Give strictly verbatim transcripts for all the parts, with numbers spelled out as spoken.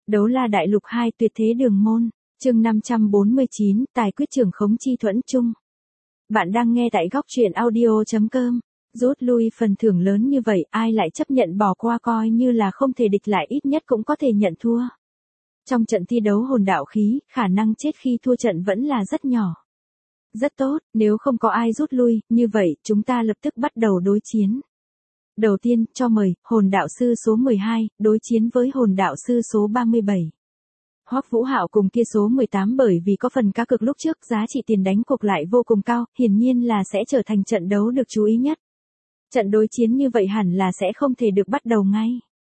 Đấu La Đại Lục hai Tuyệt Thế Đường Môn, chương năm trăm bốn mươi chín, Tài quyết trưởng khống chi thuẫn chung. Bạn đang nghe tại góc truyện audio chấm com. Rút lui phần thưởng lớn như vậy, ai lại chấp nhận bỏ qua, coi như là không thể địch lại ít nhất cũng có thể nhận thua. Trong trận thi đấu hồn đạo khí, khả năng chết khi thua trận vẫn là rất nhỏ. Rất tốt, nếu không có ai rút lui, như vậy, chúng ta lập tức bắt đầu đối chiến. Đầu tiên, cho mời, hồn đạo sư số mười hai, đối chiến với hồn đạo sư số ba mươi bảy. Hoắc Vũ Hạo cùng kia số mười tám bởi vì có phần cá cược lúc trước, giá trị tiền đánh cuộc lại vô cùng cao, hiển nhiên là sẽ trở thành trận đấu được chú ý nhất. Trận đối chiến như vậy hẳn là sẽ không thể được bắt đầu ngay.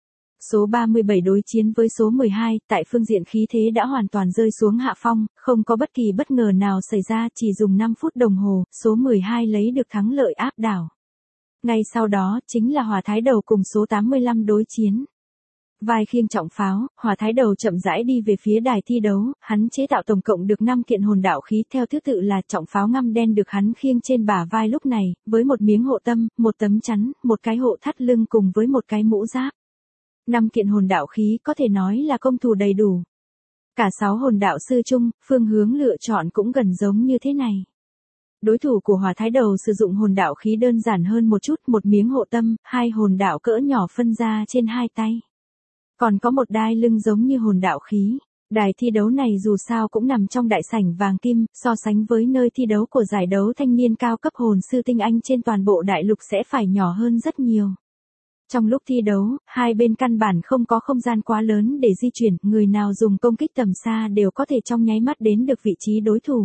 Số ba mươi bảy đối chiến với số mười hai, tại phương diện khí thế đã hoàn toàn rơi xuống hạ phong, không có bất kỳ bất ngờ nào xảy ra, chỉ dùng năm phút đồng hồ, số mười hai lấy được thắng lợi áp đảo. Ngay sau đó, chính là Hỏa Thái Đầu cùng số tám mươi lăm đối chiến. Vai khiêng trọng pháo, Hỏa Thái Đầu chậm rãi đi về phía đài thi đấu, hắn chế tạo tổng cộng được năm kiện hồn đạo khí, theo thứ tự là trọng pháo ngăm đen được hắn khiêng trên bả vai lúc này, với một miếng hộ tâm, một tấm chắn, một cái hộ thắt lưng cùng với một cái mũ giáp. Năm kiện hồn đạo khí có thể nói là công thủ đầy đủ. Cả sáu hồn đạo sư chung, phương hướng lựa chọn cũng gần giống như thế này. Đối thủ của Hỏa Thái Đầu sử dụng hồn đạo khí đơn giản hơn một chút, một miếng hộ tâm, hai hồn đạo cỡ nhỏ phân ra trên hai tay. Còn có một đai lưng giống như hồn đạo khí. Đài thi đấu này dù sao cũng nằm trong đại sảnh vàng kim, so sánh với nơi thi đấu của giải đấu thanh niên cao cấp hồn sư tinh anh trên toàn bộ đại lục sẽ phải nhỏ hơn rất nhiều. Trong lúc thi đấu, hai bên căn bản không có không gian quá lớn để di chuyển, người nào dùng công kích tầm xa đều có thể trong nháy mắt đến được vị trí đối thủ.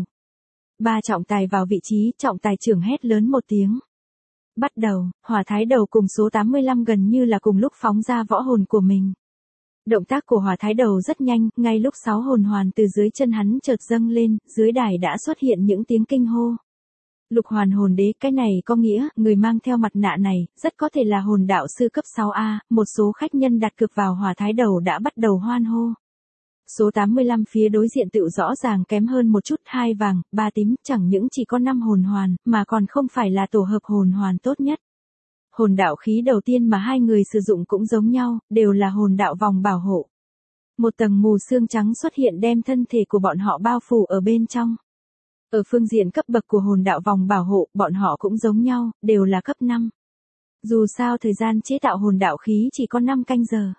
Ba trọng tài vào vị trí, trọng tài trưởng hét lớn một tiếng. Bắt đầu, Hỏa Thái Đầu cùng số tám mươi lăm gần như là cùng lúc phóng ra võ hồn của mình. Động tác của Hỏa Thái Đầu rất nhanh, ngay lúc sáu hồn hoàn từ dưới chân hắn chợt dâng lên, dưới đài đã xuất hiện những tiếng kinh hô. Lục hoàn hồn đế, cái này có nghĩa, người mang theo mặt nạ này, rất có thể là hồn đạo sư cấp sáu A, một số khách nhân đặt cược vào Hỏa Thái Đầu đã bắt đầu hoan hô. Số tám mươi lăm phía đối diện tự rõ ràng kém hơn một chút, hai vàng, ba tím, chẳng những chỉ có năm hồn hoàn, mà còn không phải là tổ hợp hồn hoàn tốt nhất. Hồn đạo khí đầu tiên mà hai người sử dụng cũng giống nhau, đều là hồn đạo vòng bảo hộ. Một tầng mù sương trắng xuất hiện đem thân thể của bọn họ bao phủ ở bên trong. Ở phương diện cấp bậc của hồn đạo vòng bảo hộ, bọn họ cũng giống nhau, đều là cấp năm. Dù sao thời gian chế tạo hồn đạo khí chỉ có năm canh giờ.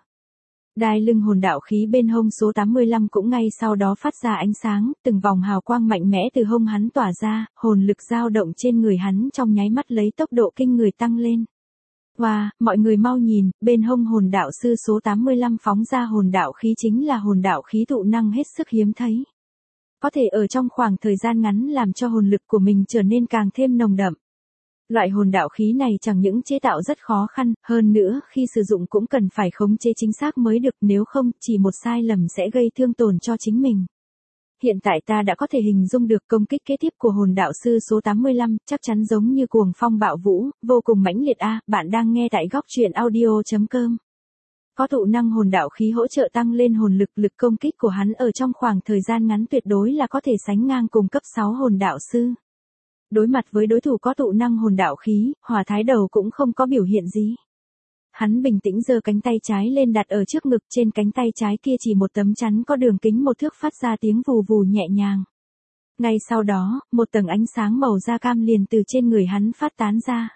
Đai lưng hồn đạo khí bên hông số tám mươi lăm cũng ngay sau đó phát ra ánh sáng, từng vòng hào quang mạnh mẽ từ hông hắn tỏa ra, hồn lực dao động trên người hắn trong nháy mắt lấy tốc độ kinh người tăng lên. Wow, mọi người mau nhìn, bên hông hồn đạo sư số tám mươi lăm phóng ra hồn đạo khí chính là hồn đạo khí tụ năng hết sức hiếm thấy. Có thể ở trong khoảng thời gian ngắn làm cho hồn lực của mình trở nên càng thêm nồng đậm. Loại hồn đạo khí này chẳng những chế tạo rất khó khăn, hơn nữa khi sử dụng cũng cần phải khống chế chính xác mới được, nếu không, chỉ một sai lầm sẽ gây thương tổn cho chính mình. Hiện tại ta đã có thể hình dung được công kích kế tiếp của hồn đạo sư số tám mươi lăm, chắc chắn giống như cuồng phong bạo vũ, vô cùng mãnh liệt a. Bạn đang nghe tại góc truyện audio chấm com. Có tụ năng hồn đạo khí hỗ trợ tăng lên hồn lực, lực công kích của hắn ở trong khoảng thời gian ngắn tuyệt đối là có thể sánh ngang cùng cấp sáu hồn đạo sư. Đối mặt với đối thủ có tụ năng hồn đạo khí, Hỏa Thái Đầu cũng không có biểu hiện gì. Hắn bình tĩnh giơ cánh tay trái lên đặt ở trước ngực, trên cánh tay trái kia chỉ một tấm chắn có đường kính một thước phát ra tiếng vù vù nhẹ nhàng. Ngay sau đó, một tầng ánh sáng màu da cam liền từ trên người hắn phát tán ra.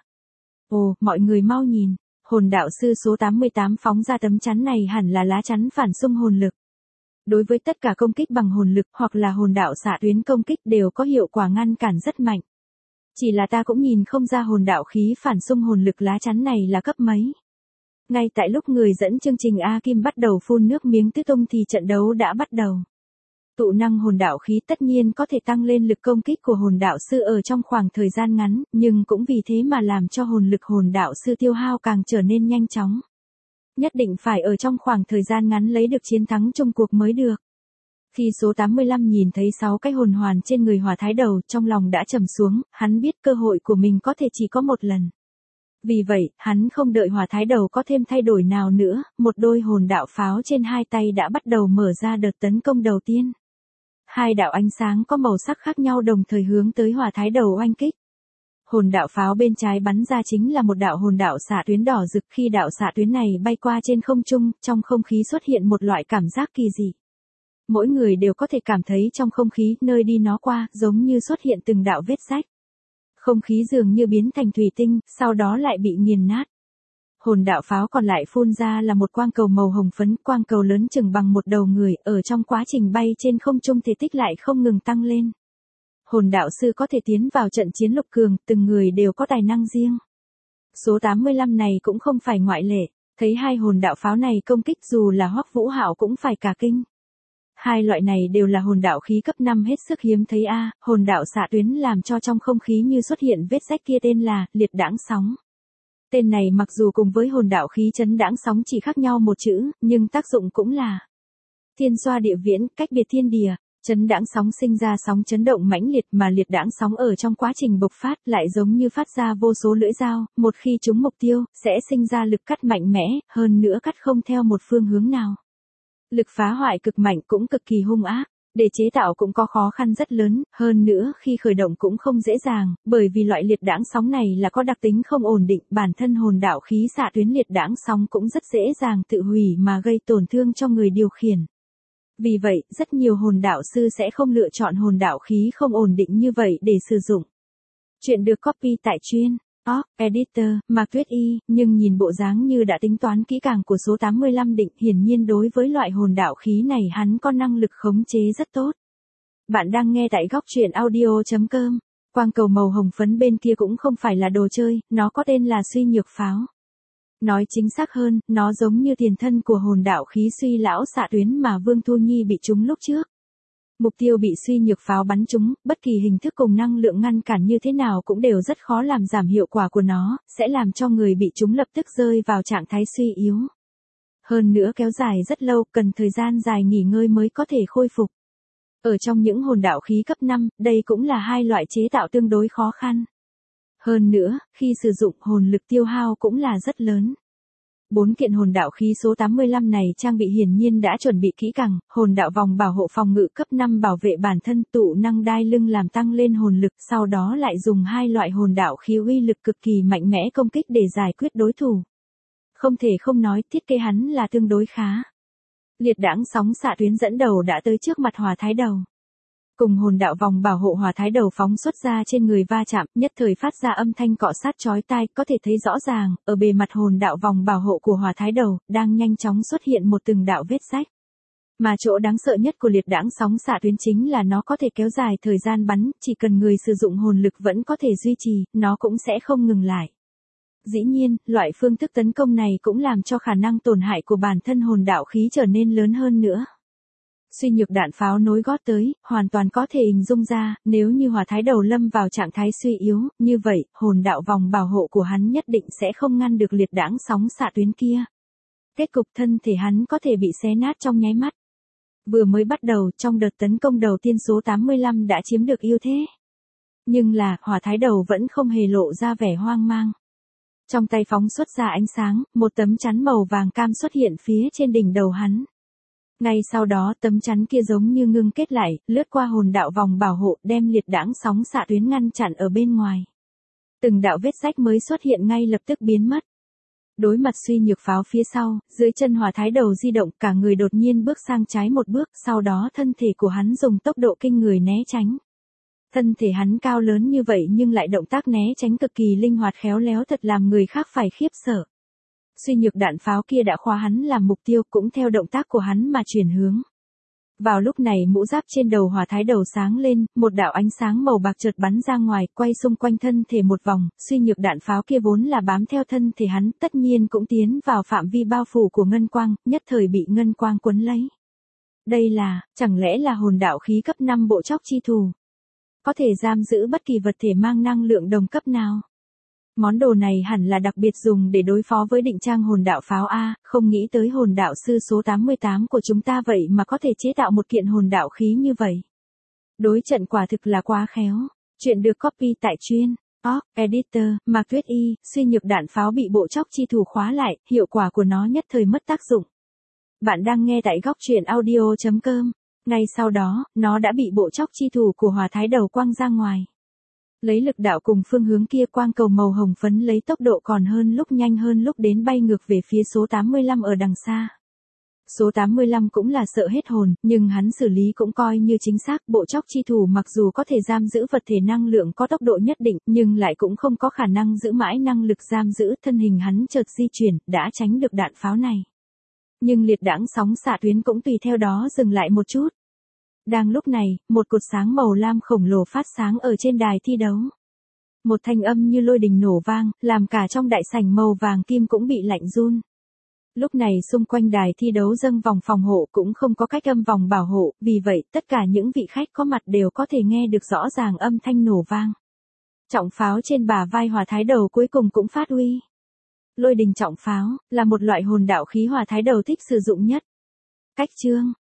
Ồ, mọi người mau nhìn, hồn đạo sư số tám mươi tám phóng ra tấm chắn này hẳn là lá chắn phản xung hồn lực. Đối với tất cả công kích bằng hồn lực hoặc là hồn đạo xạ tuyến công kích đều có hiệu quả ngăn cản rất mạnh. Chỉ là ta cũng nhìn không ra hồn đạo khí phản xung hồn lực lá chắn này là cấp mấy. Ngay tại lúc người dẫn chương trình A Kim bắt đầu phun nước miếng tứ tung thì trận đấu đã bắt đầu. Tụ năng hồn đạo khí tất nhiên có thể tăng lên lực công kích của hồn đạo sư ở trong khoảng thời gian ngắn, nhưng cũng vì thế mà làm cho hồn lực hồn đạo sư tiêu hao càng trở nên nhanh chóng. Nhất định phải ở trong khoảng thời gian ngắn lấy được chiến thắng chung cuộc mới được. Khi số tám mươi lăm nhìn thấy sáu cái hồn hoàn trên người Hỏa Thái Đầu, trong lòng đã trầm xuống, hắn biết cơ hội của mình có thể chỉ có một lần. Vì vậy, hắn không đợi Hỏa Thái Đầu có thêm thay đổi nào nữa, một đôi hồn đạo pháo trên hai tay đã bắt đầu mở ra đợt tấn công đầu tiên. Hai đạo ánh sáng có màu sắc khác nhau đồng thời hướng tới Hỏa Thái Đầu oanh kích. Hồn đạo pháo bên trái bắn ra chính là một đạo hồn đạo xạ tuyến đỏ rực, khi đạo xạ tuyến này bay qua trên không trung, trong không khí xuất hiện một loại cảm giác kỳ dị. Mỗi người đều có thể cảm thấy trong không khí nơi đi nó qua, giống như xuất hiện từng đạo vết rách. Không khí dường như biến thành thủy tinh, sau đó lại bị nghiền nát. Hồn đạo pháo còn lại phun ra là một quang cầu màu hồng phấn, quang cầu lớn chừng bằng một đầu người, ở trong quá trình bay trên không trung thể tích lại không ngừng tăng lên. Hồn đạo sư có thể tiến vào trận chiến lục cường, từng người đều có tài năng riêng. Số tám mươi lăm này cũng không phải ngoại lệ, thấy hai hồn đạo pháo này công kích dù là Hoắc Vũ Hạo cũng phải cả kinh. Hai loại này đều là hồn đạo khí cấp năm hết sức hiếm thấy a, à, hồn đạo xạ tuyến làm cho trong không khí như xuất hiện vết rách kia tên là liệt đãng sóng. Tên này mặc dù cùng với hồn đạo khí chấn đãng sóng chỉ khác nhau một chữ, nhưng tác dụng cũng là thiên xoa địa viễn, cách biệt thiên địa. Chấn đãng sóng sinh ra sóng chấn động mãnh liệt, mà liệt đãng sóng ở trong quá trình bộc phát lại giống như phát ra vô số lưỡi dao, một khi trúng mục tiêu, sẽ sinh ra lực cắt mạnh mẽ, hơn nữa cắt không theo một phương hướng nào. Lực phá hoại cực mạnh cũng cực kỳ hung ác, để chế tạo cũng có khó khăn rất lớn, hơn nữa khi khởi động cũng không dễ dàng, bởi vì loại liệt đãng sóng này là có đặc tính không ổn định, bản thân hồn đạo khí xạ tuyến liệt đãng sóng cũng rất dễ dàng tự hủy mà gây tổn thương cho người điều khiển. Vì vậy, rất nhiều hồn đạo sư sẽ không lựa chọn hồn đạo khí không ổn định như vậy để sử dụng. Chuyện được copy tại chuyên Org Editor, Mạc Tuyết Y, nhưng nhìn bộ dáng như đã tính toán kỹ càng của số tám mươi lăm định, hiển nhiên đối với loại hồn đạo khí này hắn có năng lực khống chế rất tốt. Bạn đang nghe tại góc truyện audio chấm com. Quang cầu màu hồng phấn bên kia cũng không phải là đồ chơi, nó có tên là suy nhược pháo. Nói chính xác hơn, nó giống như tiền thân của hồn đạo khí suy lão xạ tuyến mà Vương Thu Nhi bị trúng lúc trước. Mục tiêu bị suy nhược pháo bắn trúng, bất kỳ hình thức cùng năng lượng ngăn cản như thế nào cũng đều rất khó làm giảm hiệu quả của nó, sẽ làm cho người bị trúng lập tức rơi vào trạng thái suy yếu. Hơn nữa kéo dài rất lâu, cần thời gian dài nghỉ ngơi mới có thể khôi phục. Ở trong những hồn đạo khí cấp năm, đây cũng là hai loại chế tạo tương đối khó khăn. Hơn nữa, khi sử dụng hồn lực tiêu hao cũng là rất lớn. Bốn kiện hồn đạo khí số tám mươi lăm này trang bị hiển nhiên đã chuẩn bị kỹ càng, hồn đạo vòng bảo hộ phòng ngự cấp năm bảo vệ bản thân, tụ năng đai lưng làm tăng lên hồn lực, sau đó lại dùng hai loại hồn đạo khí uy lực cực kỳ mạnh mẽ công kích để giải quyết đối thủ. Không thể không nói, thiết kế hắn là tương đối khá. Liệt đãng sóng xạ tuyến dẫn đầu đã tới trước mặt Hỏa Thái Đầu. Cùng hồn đạo vòng bảo hộ Hỏa Thái Đầu phóng xuất ra trên người va chạm, nhất thời phát ra âm thanh cọ sát chói tai, có thể thấy rõ ràng, ở bề mặt hồn đạo vòng bảo hộ của Hỏa Thái Đầu, đang nhanh chóng xuất hiện một từng đạo vết rách. Mà chỗ đáng sợ nhất của liệt đãng sóng xạ tuyến chính là nó có thể kéo dài thời gian bắn, chỉ cần người sử dụng hồn lực vẫn có thể duy trì, nó cũng sẽ không ngừng lại. Dĩ nhiên, loại phương thức tấn công này cũng làm cho khả năng tổn hại của bản thân hồn đạo khí trở nên lớn hơn nữa. Suy nhược đạn pháo nối gót tới, hoàn toàn có thể hình dung ra, nếu như Hỏa Thái Đầu lâm vào trạng thái suy yếu, như vậy, hồn đạo vòng bảo hộ của hắn nhất định sẽ không ngăn được liệt đãng sóng xạ tuyến kia. Kết cục thân thể hắn có thể bị xé nát trong nháy mắt. Vừa mới bắt đầu, trong đợt tấn công đầu tiên số tám mươi lăm đã chiếm được ưu thế. Nhưng là, Hỏa Thái Đầu vẫn không hề lộ ra vẻ hoang mang. Trong tay phóng xuất ra ánh sáng, một tấm chắn màu vàng cam xuất hiện phía trên đỉnh đầu hắn. Ngay sau đó tấm chắn kia giống như ngưng kết lại, lướt qua hồn đạo vòng bảo hộ, đem liệt đãng sóng xạ tuyến ngăn chặn ở bên ngoài. Từng đạo vết rách mới xuất hiện ngay lập tức biến mất. Đối mặt suy nhược pháo phía sau, dưới chân Hỏa Thái Đầu di động, cả người đột nhiên bước sang trái một bước, sau đó thân thể của hắn dùng tốc độ kinh người né tránh. Thân thể hắn cao lớn như vậy nhưng lại động tác né tránh cực kỳ linh hoạt khéo léo, thật làm người khác phải khiếp sợ. Suy nhược đạn pháo kia đã khóa hắn làm mục tiêu, cũng theo động tác của hắn mà chuyển hướng. Vào lúc này mũ giáp trên đầu Hỏa Thái Đầu sáng lên, một đạo ánh sáng màu bạc chợt bắn ra ngoài, quay xung quanh thân thể một vòng, suy nhược đạn pháo kia vốn là bám theo thân thể hắn, tất nhiên cũng tiến vào phạm vi bao phủ của ngân quang, nhất thời bị ngân quang quấn lấy. Đây là, chẳng lẽ là hồn đạo khí cấp năm bộ chóc chi thù? Có thể giam giữ bất kỳ vật thể mang năng lượng đồng cấp nào. Món đồ này hẳn là đặc biệt dùng để đối phó với định trang hồn đạo pháo A, không nghĩ tới hồn đạo sư số tám mươi tám của chúng ta vậy mà có thể chế tạo một kiện hồn đạo khí như vậy. Đối trận quả thực là quá khéo. Chuyện được copy tại chuyên Org Editor, Mạc Tuyết Y, suy nhược đạn pháo bị bộ chóc chi thù khóa lại, hiệu quả của nó nhất thời mất tác dụng. Bạn đang nghe tại góc truyện audio chấm com. Ngay sau đó, nó đã bị bộ chóc chi thù của Hỏa Thái Đầu quăng ra ngoài. Lấy lực đạo cùng phương hướng kia quang cầu màu hồng phấn lấy tốc độ còn hơn lúc nhanh hơn lúc đến bay ngược về phía số tám mươi lăm ở đằng xa. Số tám mươi lăm cũng là sợ hết hồn, nhưng hắn xử lý cũng coi như chính xác, bộ chóc chi thủ mặc dù có thể giam giữ vật thể năng lượng có tốc độ nhất định, nhưng lại cũng không có khả năng giữ mãi năng lực giam giữ, thân hình hắn chợt di chuyển, đã tránh được đạn pháo này. Nhưng liệt đãng sóng xạ tuyến cũng tùy theo đó dừng lại một chút. Đang lúc này, một cột sáng màu lam khổng lồ phát sáng ở trên đài thi đấu. Một thanh âm như lôi đình nổ vang, làm cả trong đại sảnh màu vàng kim cũng bị lạnh run. Lúc này xung quanh đài thi đấu dâng vòng phòng hộ cũng không có cách âm vòng bảo hộ, vì vậy tất cả những vị khách có mặt đều có thể nghe được rõ ràng âm thanh nổ vang. Trọng pháo trên bả vai Hỏa Thái Đầu cuối cùng cũng phát huy. Lôi đình trọng pháo, là một loại hồn đạo khí Hỏa Thái Đầu thích sử dụng nhất. Cách chương